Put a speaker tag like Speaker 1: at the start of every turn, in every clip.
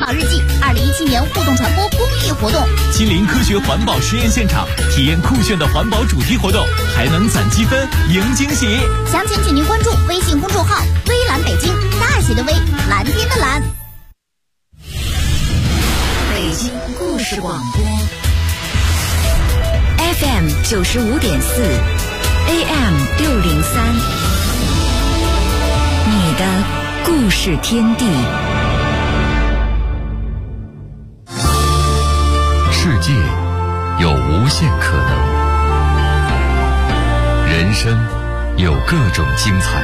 Speaker 1: 保日记2017年互动传播公益活动，
Speaker 2: 亲临科学环保实验现场，体验酷炫的环保主题活动，还能攒积分赢惊喜。
Speaker 1: 详情请您关注微信公众号微蓝北京，大写的微，蓝天的蓝。
Speaker 3: 北京故事广播 FM 95.4 AM 603，你的故事天地。
Speaker 4: 世界有无限可能，人生有各种精彩，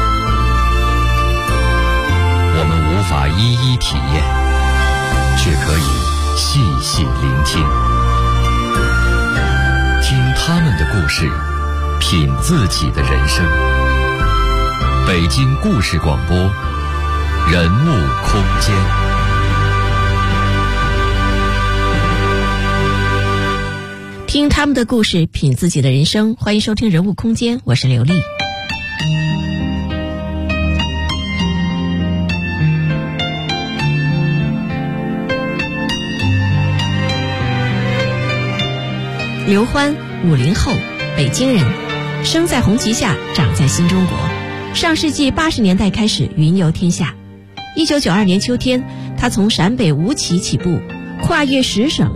Speaker 4: 我们无法一一体验，却可以细细聆听，听他们的故事，品自己的人生。北京故事广播，人物空间。
Speaker 5: 听他们的故事，品自己的人生。欢迎收听人物空间，我是刘丽。刘欢，50后，北京人，生在红旗下，长在新中国。上世纪80年代开始云游天下。1992年秋天，他从陕北吴起起步，跨越10省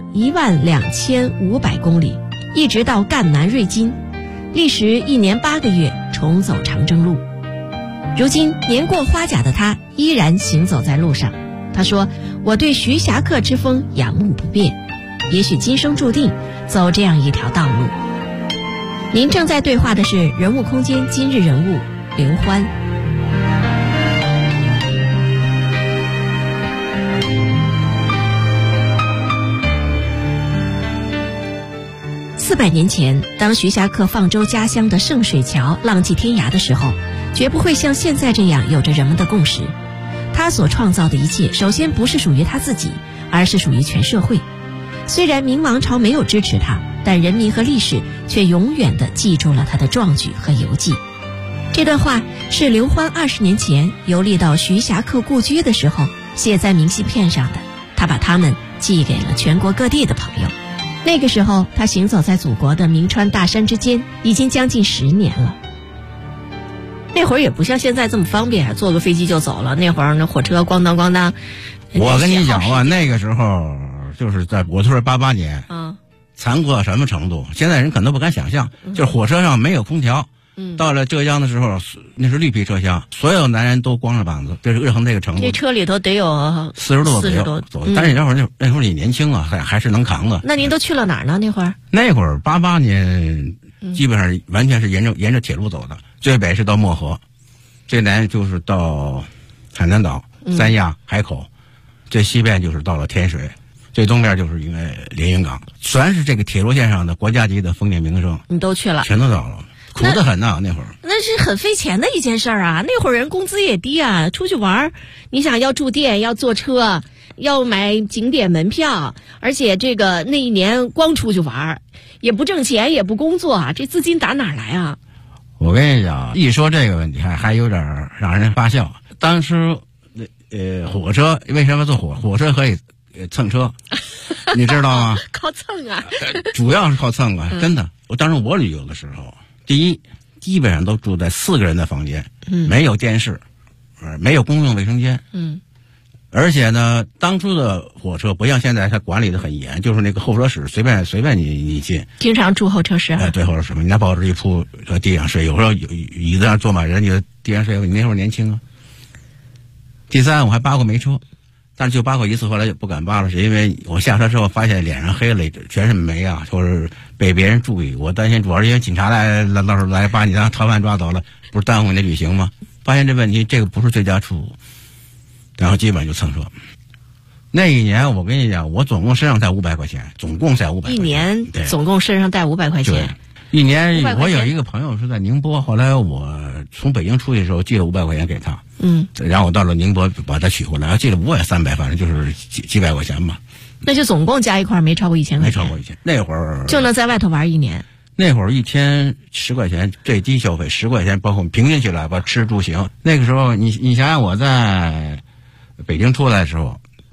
Speaker 5: 12500公里，一直到赣南瑞金，历时1年8个月重走长征路。如今年过花甲的他依然行走在路上。他说：“我对徐霞客之风仰慕不变，也许今生注定走这样一条道路。”您正在对话的是人物空间今日人物刘欢。400年前，当徐霞客放舟家乡的圣水桥浪迹天涯的时候，绝不会像现在这样有着人们的共识。他所创造的一切，首先不是属于他自己，而是属于全社会。虽然明王朝没有支持他，但人民和历史却永远地记住了他的壮举和游记。这段话是刘欢20年前游历到徐霞客故居的时候写在明信片上的，他把它们寄给了全国各地的朋友。那个时候，他行走在祖国的名川大山之间，已经将近10年了。那会儿也不像现在这么方便，坐个飞机就走了。那会儿那火车咣当咣当。
Speaker 6: 我跟你讲吧，那个时候就是在我说88年，残酷到什么程度？现在人可能不敢想象，就是火车上没有空调。到了浙江的时候，那是绿皮车厢，所有男人都光着膀子，就是热成这个程度。
Speaker 5: 这车里头得有
Speaker 6: 40度左右走，但是那会儿你年轻啊，还是能扛的。
Speaker 5: 那您都去了哪儿呢？那会儿
Speaker 6: 88年，基本上完全是沿着铁路走的，最北是到漠河，最南就是到海南岛、三亚、海口，最西边就是到了天水，最东边就是应该连云港，全是这个铁路线上的国家级的风景名胜，
Speaker 5: 你都去了，
Speaker 6: 全都到了。苦得很呐，那会儿
Speaker 5: 那是很费钱的一件事啊。那会儿人工资也低啊，出去玩你想要住店，要坐车，要买景点门票，而且这个那一年光出去玩也不挣钱，也不工作，这资金打哪儿来啊？
Speaker 6: 我跟你讲，一说这个问题还有点让人发笑。当时火车为什么坐火车可以蹭车，你知道吗？
Speaker 5: 靠蹭啊，
Speaker 6: 主要是靠蹭啊，真的。当时我旅游的时候，第一，基本上都住在4个人的房间，没有电视，没有公用卫生间，而且呢，当初的火车不像现在，它管理的很严，就是那个候车室随便你进，
Speaker 5: 经常住候车室啊。
Speaker 6: 对，候车室，你拿报纸一铺，在地上睡，有时候椅子上坐满人，你就地上睡。你那会儿年轻啊。第三，我还扒过煤车，但是就扒过一次，后来就不敢扒了，是因为我下车之后发现脸上黑了，全是煤啊，就是被别人注意，我担心主要是因为警察到时候来把你当逃犯抓走了，不是耽误你的旅行吗？发现这问题，这个不是最佳出路，然后基本上就蹭车。那一年我跟你讲，我总共身上带500块钱，总共带500块钱。
Speaker 5: 一年总共身上带500块钱。
Speaker 6: 一年我有一个朋友是在宁波，后来我从北京出去的时候寄了500块钱给他，然后我到了宁波把他取回来，寄了500、300，反正就是几百块钱吧。
Speaker 5: 那就总共加一块没超过1000块钱。
Speaker 6: 没超过1000，那会儿
Speaker 5: 就能在外头玩1年。
Speaker 6: 那会儿一天10块钱最低消费，10块钱包括平均起来吧，吃住行。那个时候你想想我在北京出来的时候，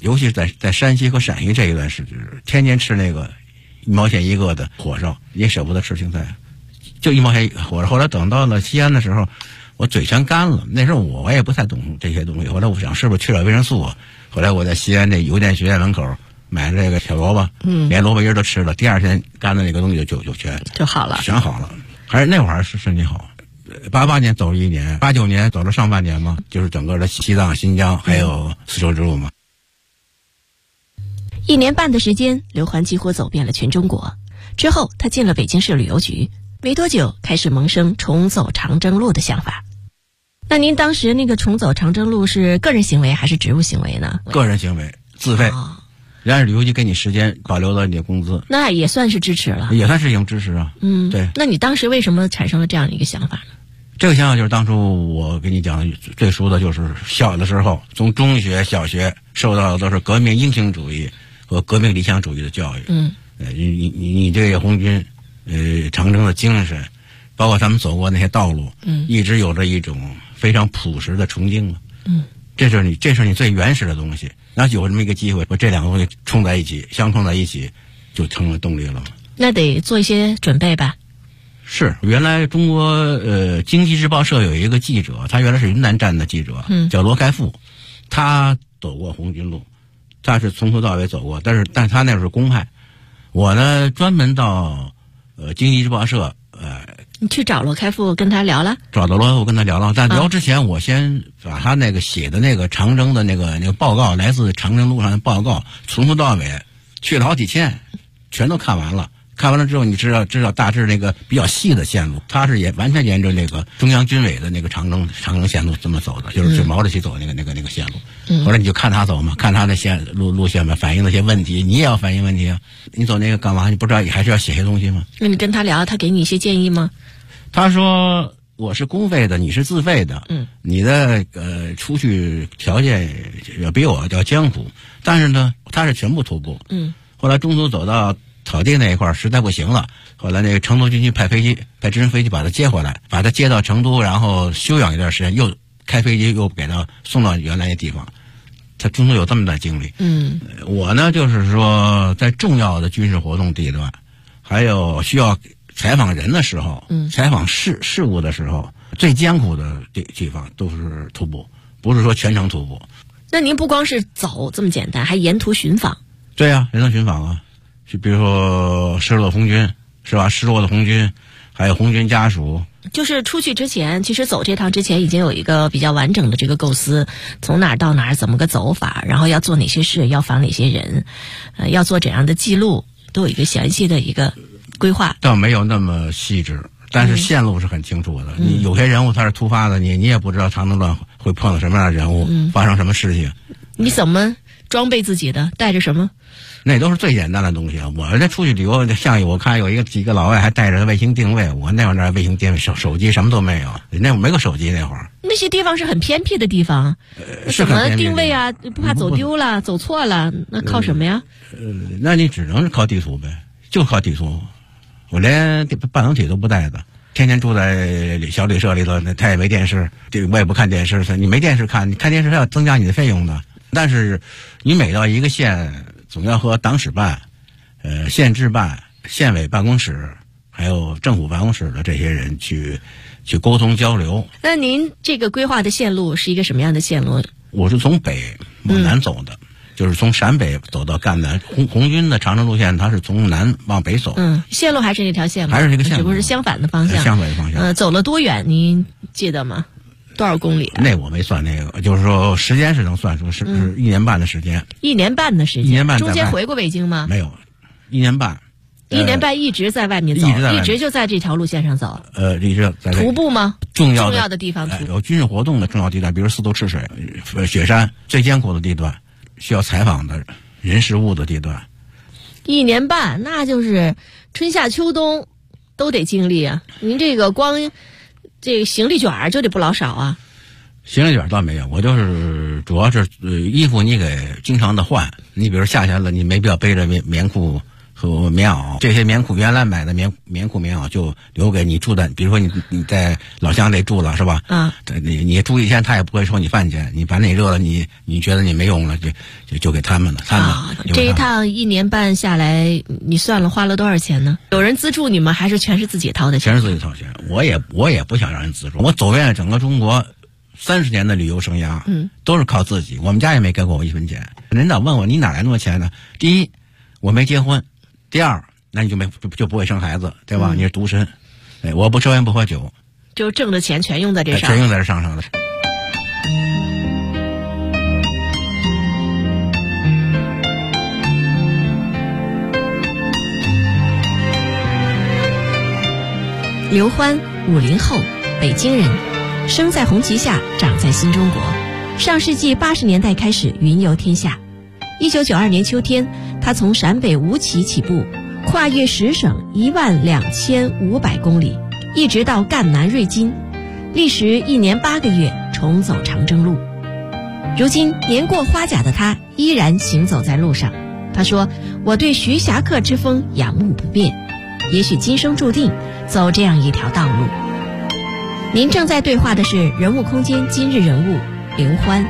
Speaker 6: 尤其是在山西和陕西这一段是天天吃那个1毛钱一个的火烧，也舍不得吃青菜，就1毛钱火烧。后来等到了西安的时候，我嘴全干了。那时候我也不太懂这些东西，后来我想是不是缺点维生素啊？后来我在西安那邮电学院门口买这个小萝卜，连萝卜缨都吃了，第2天干的那个东西就
Speaker 5: 好了，
Speaker 6: 全好了。还是那会儿是身体好。88年走了1年，89年走了上半年嘛，就是整个的西藏、新疆还有丝绸之路嘛。
Speaker 5: 1年半的时间，刘欢几乎走遍了全中国。之后，他进了北京市旅游局，没多久开始萌生重走长征路的想法。那您当时那个重走长征路是个人行为还是职务行为呢？
Speaker 6: 个人行为，自费。人家旅游局给你时间，保留了你的工资，
Speaker 5: 那也算是支持了，
Speaker 6: 也算是一种支持啊。对。
Speaker 5: 那你当时为什么产生了这样一个想法呢？
Speaker 6: 这个想法就是当初我跟你讲的最熟的，就是小的时候，从中学、小学受到的都是革命英雄主义和革命理想主义的教育。你这个红军，长征的精神，包括他们走过那些道路，一直有着一种非常朴实的崇敬嘛。这是你最原始的东西。然后有这么一个机会，把这2个东西冲在一起，相冲在一起，就成了动力了嘛。
Speaker 5: 那得做一些准备吧。
Speaker 6: 是，原来中国经济日报社有一个记者，他原来是云南站的记者，叫罗开复，他走过红军路，他是从头到尾走过，但是他那是公派，我呢专门到经济日报社
Speaker 5: 你去找罗开复跟他聊了？
Speaker 6: 找到罗开复跟他聊了，但聊之前我先把他那个写的那个长征的那个报告，来自长征路上的报告，从头到尾去了好几千，全都看完了。看完了之后，你知道大致那个比较细的线路，他是也完全沿着那个中央军委的那个长征线路这么走的，就是毛主席走那个线路。后来你就看他走嘛，看他的路线嘛，反映那些问题，你也要反映问题啊。你走那个干嘛？你不知道还是要写些东西吗？
Speaker 5: 那你跟他聊，他给你一些建议吗？
Speaker 6: 他说我是公费的，你是自费的，你的出去条件比我要艰苦，但是呢，他是全部徒步。后来中途走到草地那一块实在不行了，后来那个成都军区派直升飞机把他接回来，把他接到成都，然后休养一段时间，又开飞机又给他送到原来的地方。他中途有这么段经历。我呢就是说，在重要的军事活动地段，还有需要采访人的时候，采访事务的时候，最艰苦的地方都是徒步，不是说全程徒步。
Speaker 5: 那您不光是走这么简单，还沿途寻访？
Speaker 6: 对啊，沿途寻访啊。就比如说失落红军，是吧？失落的红军，还有红军家属。
Speaker 5: 就是出去之前，其实走这趟之前已经有一个比较完整的这个构思，从哪儿到哪儿，怎么个走法，然后要做哪些事，要访哪些人，要做怎样的记录，都有一个详细的一个规划。
Speaker 6: 倒没有那么细致，但是线路是很清楚的。你有些人物他是突发的，你也不知道长征段会碰到什么样的人物，发生什么事情。
Speaker 5: 你怎么装备自己的？带着什么？
Speaker 6: 那都是最简单的东西啊！我这出去旅游，像我看有几个老外还带着卫星定位，我那会儿那卫星定位手机什么都没有，那会儿没有手机那会儿。
Speaker 5: 那些地方是很偏僻的地方，
Speaker 6: 是很偏僻的。
Speaker 5: 怎么定位啊？不怕走丢了、走错了？那靠什么呀？
Speaker 6: 那你只能是靠地图呗，就靠地图。我连半导体都不带的，天天住在小旅社里头，他也没电视，我也不看电视。你没电视看，你看电视还要增加你的费用的。但是你每到一个县，总要和党史办、县治办、县委办公室，还有政府办公室的这些人去沟通交流。
Speaker 5: 那您这个规划的线路是一个什么样的线路？
Speaker 6: 我是从北往南走的，就是从陕北走到赣南。红军的长征路线，它是从南往北走。
Speaker 5: 线路还是那条线吗？
Speaker 6: 还是这个线路，
Speaker 5: 只不过是相反的方向。
Speaker 6: 相反的方向。
Speaker 5: 走了多远？您记得吗？多少公里啊？
Speaker 6: 那我没算那个，就是说时间是能算出，是1年半的时间。
Speaker 5: 1年半的时间。1
Speaker 6: 年半。
Speaker 5: 中间回过北京吗？
Speaker 6: 没有，1年半。
Speaker 5: 1年半一直在外面走，一直就在这条路线上走。
Speaker 6: 一直在
Speaker 5: 徒步吗？
Speaker 6: 重要
Speaker 5: 的地方徒步。
Speaker 6: 有军事活动的重要地段，比如四渡赤水、雪山最艰苦的地段，需要采访的人事物的地段。
Speaker 5: 1年半，那就是春夏秋冬都得经历啊！您这个光这个行李卷就得不老少啊。
Speaker 6: 行李卷倒没有，我就是主要是衣服你给经常的换。你比如夏天了，你没必要背着棉裤和棉袄，这些棉裤原来买的棉裤棉袄就留给你住的，比如说你在老乡得住了是吧？
Speaker 5: 啊，
Speaker 6: 你住一天他也不会收你饭钱，你把你热了你觉得你没用了就给他们了，
Speaker 5: 这一趟1年半下来，你算了花了多少钱呢？有人资助你们，还是全是自己掏的钱？
Speaker 6: 全是自己掏钱，我也不想让人资助，我走遍整个中国30年的旅游生涯，都是靠自己，我们家也没给过我1分钱。领导问我你哪来那么多钱呢？第一，我没结婚。第二，那你就不会生孩子，对吧？你是独身，我不抽烟不喝酒，
Speaker 5: 就挣的钱全用在这上，
Speaker 6: 全用在这上了。
Speaker 5: 刘欢，50后，北京人，生在红旗下，长在新中国。上世纪80年代开始云游天下。1992年秋天，他从陕北吴起起步，跨越10省12500公里，一直到赣南瑞金，历时1年8个月重走长征路。如今年过花甲的他依然行走在路上。他说：“我对徐霞客之风仰慕不变，也许今生注定走这样一条道路。”您正在对话的是人物空间今日人物刘欢。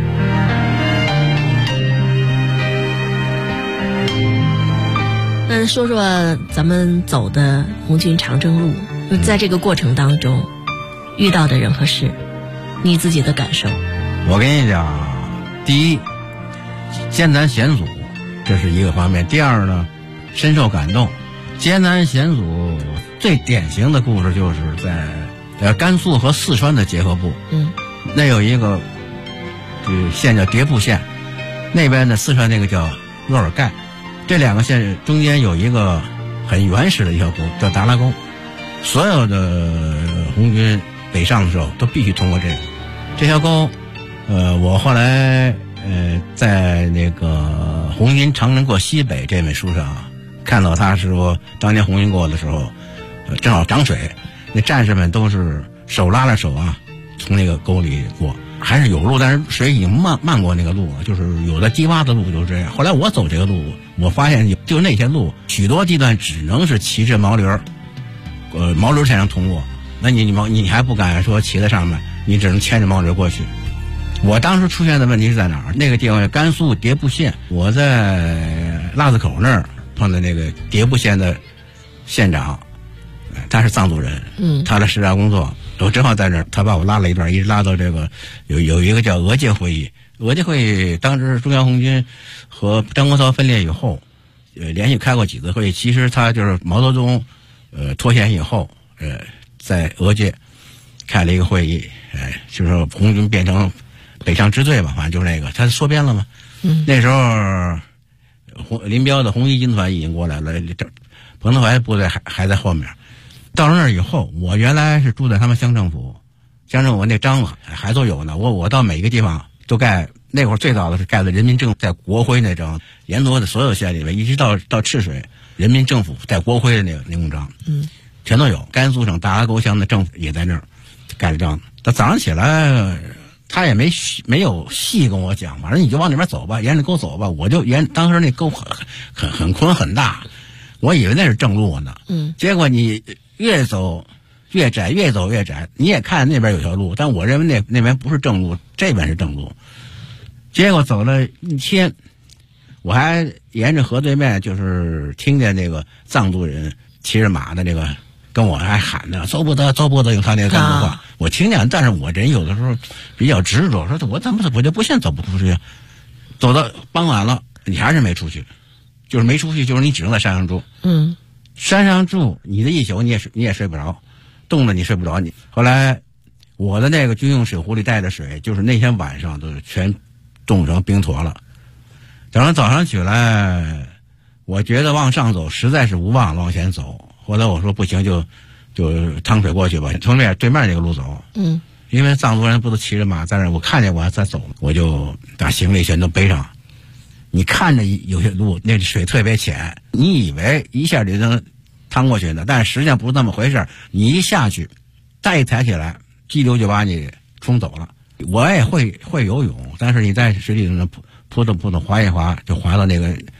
Speaker 5: 说说咱们走的红军长征路，在这个过程当中遇到的人和事，你自己的感受。
Speaker 6: 我跟你讲，第一，艰难险阻，这是一个方面；第二呢，深受感动。艰难险阻最典型的故事就是在甘肃和四川的结合部，那有一个县叫迭部县，那边的四川那个叫额尔盖。这2个县中间有一个很原始的一条沟，叫达拉沟。所有的红军北上的时候都必须通过这条沟。我后来在那个《红军长征过西北》这本书上看到他是说，当年红军过的时候，正好涨水，那战士们都是手拉着手啊，从那个沟里过。还是有路，但是水已经漫过那个路了，就是有的低洼的路就是这样。后来我走这个路，我发现就那些路，许多地段只能是骑着毛驴才能通过。那你还不敢说骑在上面，你只能牵着毛驴过去。我当时出现的问题是在哪儿？那个地方甘肃迭部县，我在腊子口那儿碰到那个迭部县的县长，他是藏族人，他的视察工作。我正好在那儿，他把我拉了一段，一直拉到这个有一个叫俄界会议。俄界会议当时中央红军和张国焘分裂以后，连续开过几次会议。其实他就是毛泽东脱险以后，在俄界开了一个会议，就是说红军变成北上支队吧，反正就是那个，他缩编了嘛。那时候林彪的红一军团已经过来了，彭德怀部队还在后面。到了那儿以后，我原来是住在他们乡政府那章还都有呢。我到每个地方都盖，那会儿最早的是盖的人民政府在国徽那章，沿途的所有县里面，一直到赤水，人民政府在国徽的那个公章，全都有。甘肃省达拉沟乡的政府也在那儿盖了章。他早上起来，他也没有细跟我讲，反正你就往那边走吧，沿着沟走吧。我就当时那沟很宽很大，我以为那是正路呢，结果你越走越窄，越走越窄。你也看那边有条路，但我认为那边不是正路，这边是正路。结果走了1天，我还沿着河对面，就是听见那个藏族人骑着马的那个跟我还喊呢，走不得，走不得，用他那个藏族话，我听见。但是我人有的时候比较执着，说我就不信走不出去。走到傍晚了，你还是没出去，就是没出去，就是你只能在山上住。山上住，你的一宿你也睡不着，冻得你睡不着。后来我的那个军用水壶里带的水，就是那天晚上都全冻成冰坨了。等到早上起来，我觉得往上走实在是无望往前走。后来我说不行，就趟水过去吧，从对面那个路走。因为藏族人不都骑着马在那，我看见我还在走，我就把行李全都背上。你看着有些路那水特别浅，你以为一下就能趟过去的，但实际上不是那么回事。你一下去，再一抬起来，激流就把你冲走了。我也会游泳，但是你在水里头扑腾扑腾滑一滑，就滑到那个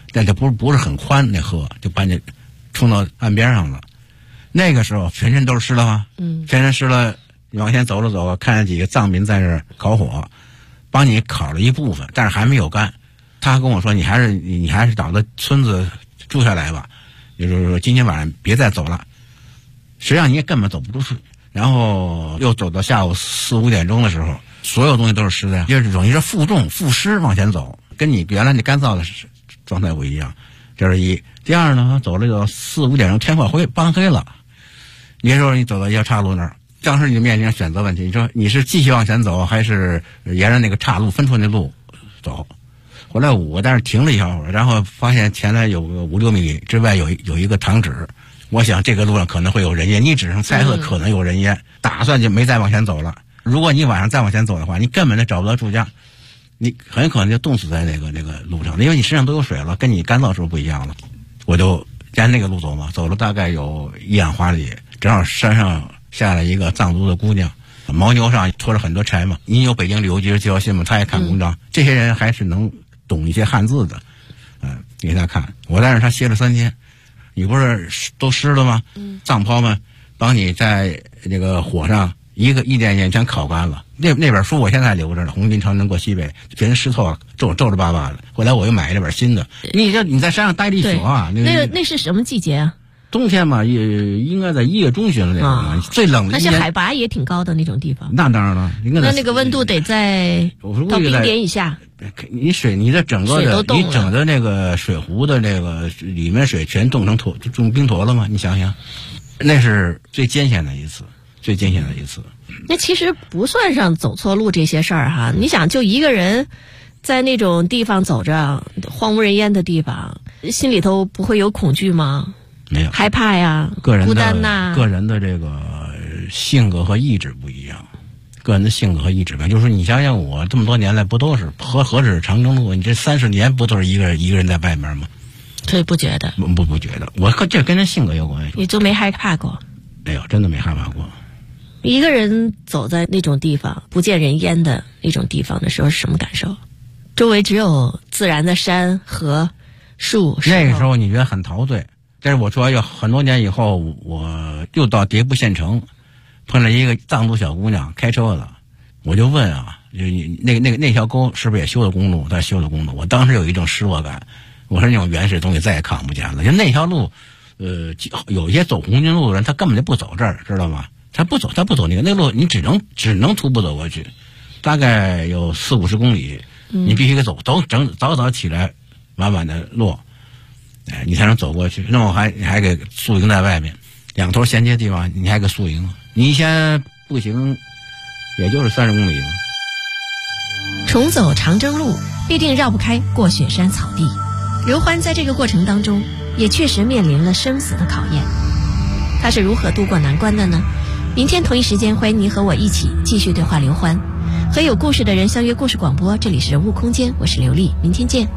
Speaker 6: 但就不是很宽，那河就把你冲到岸边上了。那个时候全身都是湿了吗？全身湿了，你往前走了走，看见几个藏民在这儿烤火，帮你烤了一部分，但是还没有干。他跟我说：“你还是找到村子住下来吧，也就是说今天晚上别再走了。”实际上你也根本走不出去。然后又走到下午4、5点钟的时候，所有东西都是湿的呀，就是等于是负重负湿往前走，跟你原来那干燥的状态不一样。这是一。第二呢，走了有4、5点钟，天快傍黑了。你说你走到一条岔路那儿，当时你就面临选择问题，你说你是继续往前走，还是沿着那个岔路分出那路走？后来我但是停了一小会儿，然后发现前来有个5、6米之外有一个堂址，我想这个路上可能会有人烟，你只能猜测可能有人烟，打算就没再往前走了。如果你晚上再往前走的话，你根本就找不到住家，你很可能就冻死在那个路上，因为你身上都有水了，跟你干燥时候不一样了。我就沿那个路走嘛，走了大概有1两华里，正好山上下来一个藏族的姑娘，牦牛上拖着很多柴嘛。你有北京旅游局的介绍信吗？他也看公章，这些人还是能懂一些汉字的，给他看。我带着他歇了3天，你不是都湿了吗？藏袍们帮你在这个火上一点点全烤干了。那本书我现在留着呢，《红军长征过西北》，全湿透了，皱巴巴的。后来我又买了这本新的。你在山上待了一宿啊？
Speaker 5: 那是什么季节啊？
Speaker 6: 冬天嘛，也应该在1月中旬了那种嘛，最冷的。
Speaker 5: 而且海拔也挺高的那种地方。
Speaker 6: 那当然了，
Speaker 5: 那个温度得在到冰点以下。
Speaker 6: 你的整个的你整的那个水壶的那个里面水全冻成冰坨了吗？你想想，那是最艰险的一次。
Speaker 5: 那其实不算上走错路这些事儿哈。你想，就一个人在那种地方走着，荒无人烟的地方，心里头不会有恐惧吗？
Speaker 6: 没有，
Speaker 5: 害怕呀，孤单呐。
Speaker 6: 个人的这个性格和意志不一样。就是说，你想想，我这么多年来不都是何止长征路？你这30年不都是一个人在外面吗？
Speaker 5: 所以不觉得？
Speaker 6: 不觉得。这跟人性格有关系。
Speaker 5: 你就没害怕过？
Speaker 6: 没有，真的没害怕过。
Speaker 5: 一个人走在那种地方，不见人烟的那种地方的时候，是什么感受？周围只有自然的山河树。
Speaker 6: 那个时候你觉得很陶醉。但是我说有很多年以后，我又到迭部县城，碰了一个藏族小姑娘开车的，我就问啊，那条沟是不是也修了公路？她修了公路，我当时有一种失落感。我说那种原始东西再也看不见了。就那条路，有一些走红军路的人，他根本就不走这儿，知道吗？他不走那路，你只能徒步走过去，大概有40、50公里，你必须得走，早起来，晚晚的落，你才能走过去。那么你还给宿营在外面，2头衔接地方，你还给宿营。你先步行，也就是30公里嘛。
Speaker 5: 重走长征路，必定绕不开过雪山草地。刘欢在这个过程当中，也确实面临了生死的考验。他是如何度过难关的呢？明天同一时间，欢迎您和我一起继续对话刘欢，和有故事的人相约故事广播。这里是人物空间，我是刘丽，明天见。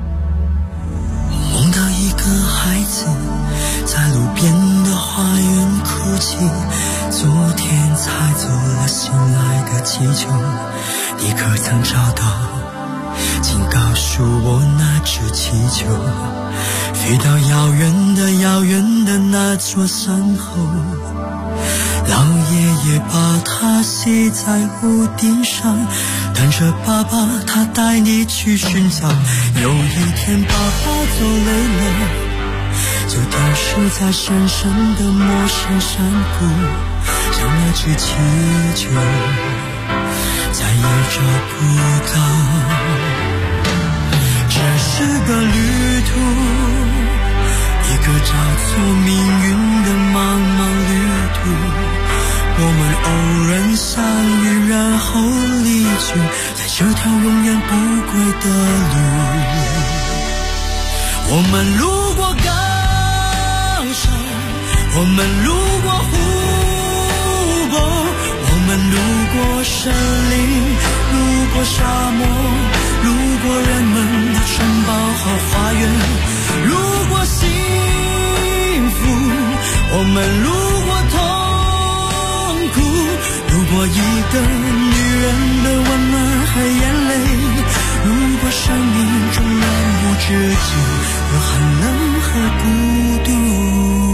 Speaker 7: 梦到一个孩子在路边的花园哭泣，昨天才走了心爱的气球，你可曾找到？请告诉我那只气球飞到遥远的那座山后，老爷爷把它系在屋顶上，等着爸爸他带你去寻找。有一天爸爸走累了，就丢失在深深的陌生山谷，像那只气球再也找不到。这是个旅途，一个叫做命运的茫茫旅途，我们偶然相遇，然后离去，在这条永远不归的路。我们路过高山，我们路过湖泊，我们路过森林，路过沙漠，路过人们的城堡和花园，路过幸福，我们路过痛苦，路过一个女人的温暖和眼泪，路过生命中漫无知己的寒冷和孤独。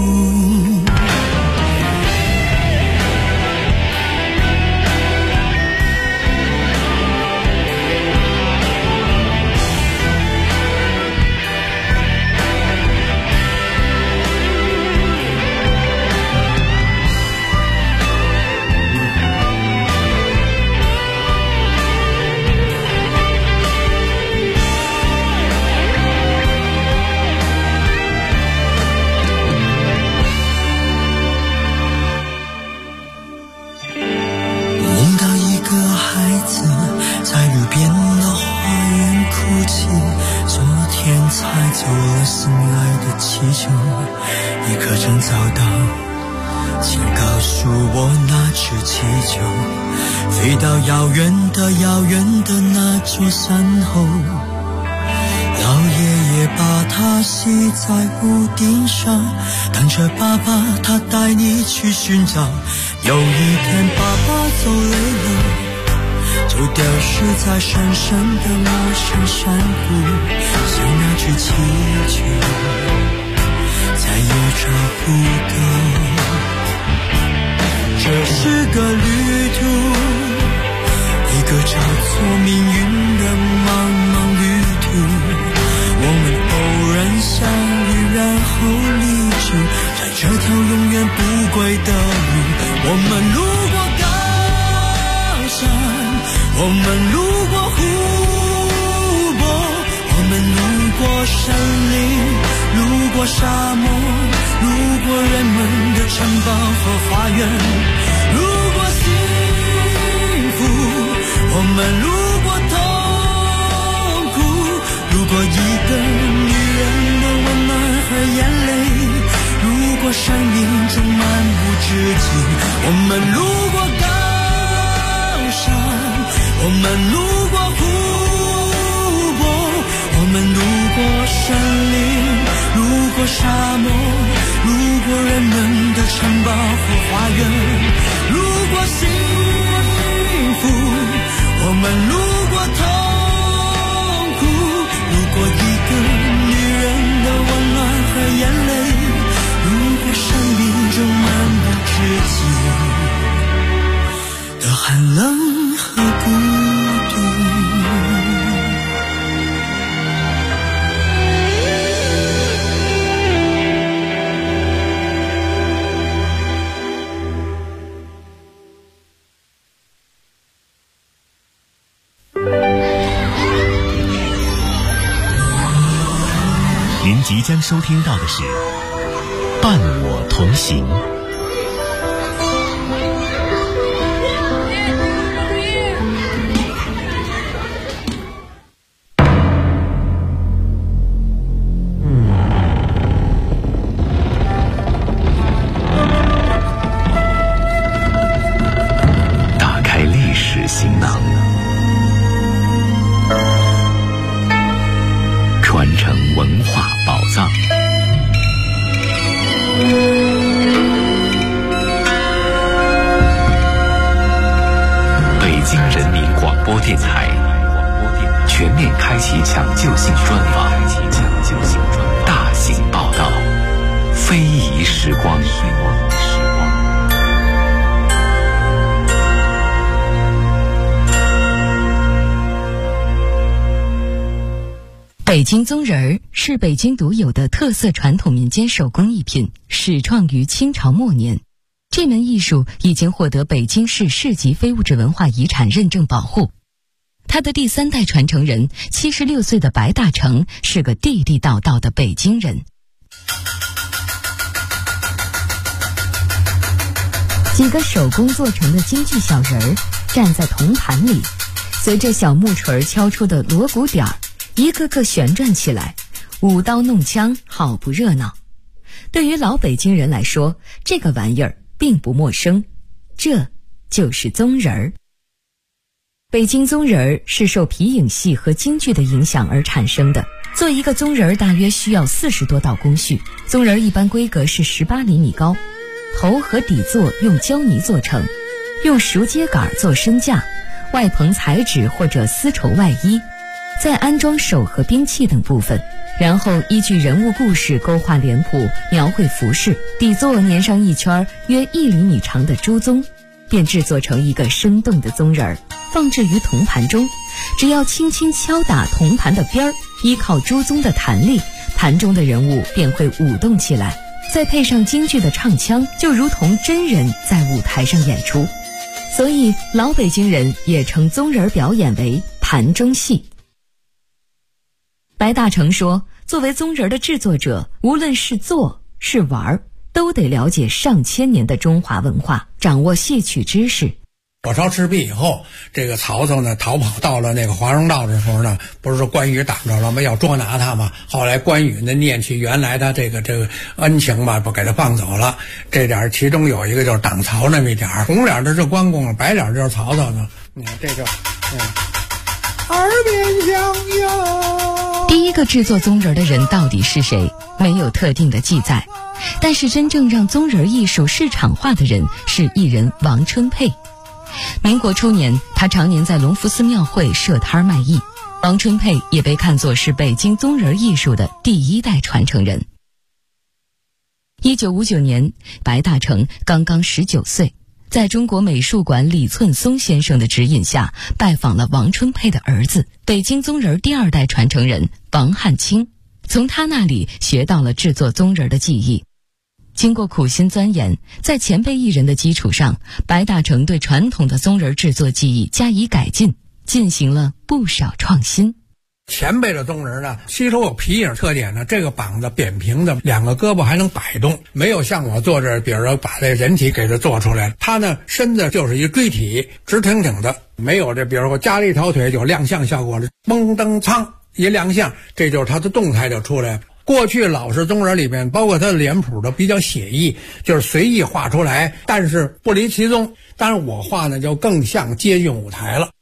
Speaker 7: 走了心爱的气球，你可曾找到？请告诉我那只气球飞到遥远的那座山后，老爷爷把它系在屋顶上，等着爸爸他带你去寻找。有一天爸爸走累了，就丢失在深深的陌生山谷，像那只气球再也找不到。这是个旅途，一个叫做命运的茫茫旅途，我们偶然相遇，然后离去，在这条永远不归的路。我们路过高山，我们路过湖泊，我们路过森林，路过沙漠，路过人们的城堡和花园，路过幸福，我们路过痛苦，路过一个女人的温暖和眼泪，路过生命中漫无止境。我们路过高山，我们路过湖泊，我们路过森林，路过沙漠，路过人们的城堡和花园，路过幸福，我们路过痛苦，路过一个女人的温暖和眼泪，路过生命中漫无止境的寒冷和孤独。
Speaker 2: 您即将收听到的是《伴我同行》。打开历史行囊，传承文化宝藏。北京人民广播电台全面开启抢救性专访，大型报道，非遗时光。
Speaker 8: 北京宗人儿是北京独有的特色传统民间手工艺品，始创于清朝末年。这门艺术已经获得北京市市级非物质文化遗产认证保护。他的第3代传承人76岁的白大成是个地地道道的北京人。几个手工做成的京剧小人儿站在铜盘里，随着小木锤敲出的锣鼓点儿，一个个旋转起来，舞刀弄枪，好不热闹。对于老北京人来说，这个玩意儿并不陌生，这就是宗人儿。北京宗人儿是受皮影戏和京剧的影响而产生的。做一个宗人儿大约需要40多道工序。宗人儿一般规格是18厘米高，头和底座用胶泥做成，用熟秸秆做身架，外棚彩纸或者丝绸外衣。 再安装手和兵器等部分，然后依据人物故事勾画脸谱，描绘服饰，底座粘上一圈约1厘米长的猪鬃，便制作成一个生动的鬃人，放置于铜盘中。只要轻轻敲打铜盘的边儿，依靠猪鬃的弹力，盘中的人物便会舞动起来。再配上京剧的唱腔，就如同真人在舞台上演出。所以老北京人也称鬃人表演为盘中戏。白大成说，作为鬃人的制作者，无论是做是玩，都得了解上千年的中华文化，掌握戏曲知识。
Speaker 9: 火烧赤壁以后，这个曹操呢逃跑到了那个华容道的时候呢，不是说关羽挡着了吗？要捉拿他嘛。后来关羽呢念起原来他这个恩情吧，不给他放走了。这点其中有一个就是挡曹那么一点，红脸的是关公，白脸就是曹操呢。你看这就，耳边响哟。
Speaker 8: 第一个制作鬃人的人到底是谁？没有特定的记载，但是真正让鬃人艺术市场化的人是艺人王春佩。民国初年，他常年在隆福寺庙会设摊卖艺。王春佩也被看作是北京鬃人艺术的第1代传承人。1959年，白大成刚刚19岁，在中国美术馆李寸松先生的指引下，拜访了王春佩的儿子，北京鬃人第2代传承人王汉卿，从他那里学到了制作鬃人的技艺。经过苦心钻研，在前辈艺人的基础上，白大成对传统的鬃人制作技艺加以改进，进行了不少创新。
Speaker 9: 前辈的鬃人呢，吸收有皮影特点呢，这个膀子扁平的，2个胳膊还能摆动，没有像我做这，比如说把这人体给它做出来，它呢身子就是一锥体，直挺挺的，没有这，比如说加了一条腿有亮相效果了，嘣噔噌一亮相，这就是它的动态就出来了。过去老式鬃人里面，包括它的脸谱都比较写意，就是随意画出来，但是不离其宗。当然我画呢就更像接近舞台了。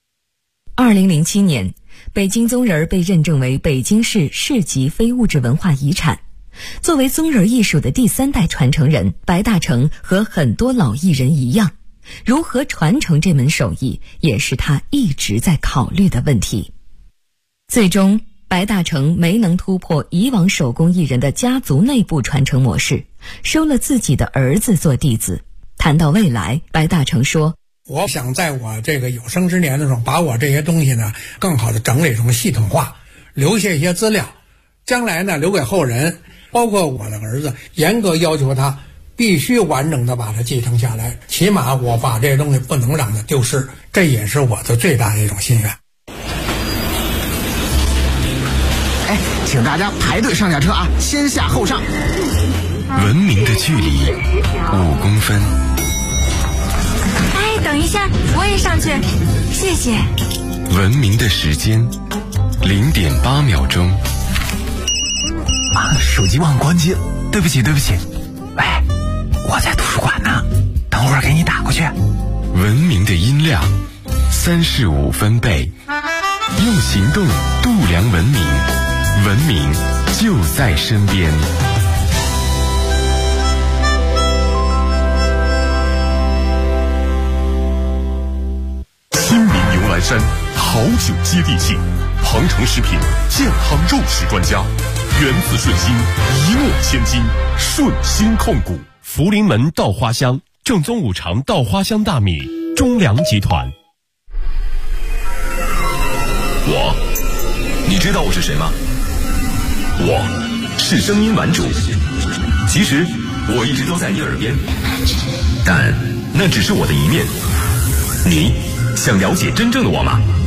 Speaker 8: 2007年，北京鬃人被认证为北京市市级非物质文化遗产。作为鬃人艺术的第3代传承人，白大成和很多老艺人一样，如何传承这门手艺，也是他一直在考虑的问题。最终白大成没能突破以往手工艺人的家族内部传承模式，收了自己的儿子做弟子。谈到未来，白大成说，
Speaker 9: 我想在我这个有生之年的时候，把我这些东西呢更好的整理成系统化，留下一些资料，将来呢留给后人，包括我的儿子，严格要求他必须完整的把它继承下来，起码我把这些东西不能让它丢失，这也是我的最大的一种心愿。
Speaker 10: 请大家排队上下车啊，先下后上。
Speaker 4: 文明的距离5公分。
Speaker 11: 哎，等一下，我也上去，谢谢。
Speaker 4: 文明的时间0.8秒钟。
Speaker 10: 啊，手机忘关机了，对不起。喂，我在图书馆呢，等会儿给你打过去。
Speaker 4: 文明的音量35分贝。用行动度量文明，文明就在身边。
Speaker 12: 亲民牛栏山好酒接地气，鹏程食品健康肉食专家，源自顺心，一诺千金，顺心控股。福临门稻花香，正宗5常稻花香大米，中粮集团。
Speaker 2: 你知道我是谁吗？我是声音玩主，其实我一直都在你耳边，但那只是我的一面。你想了解真正的我吗？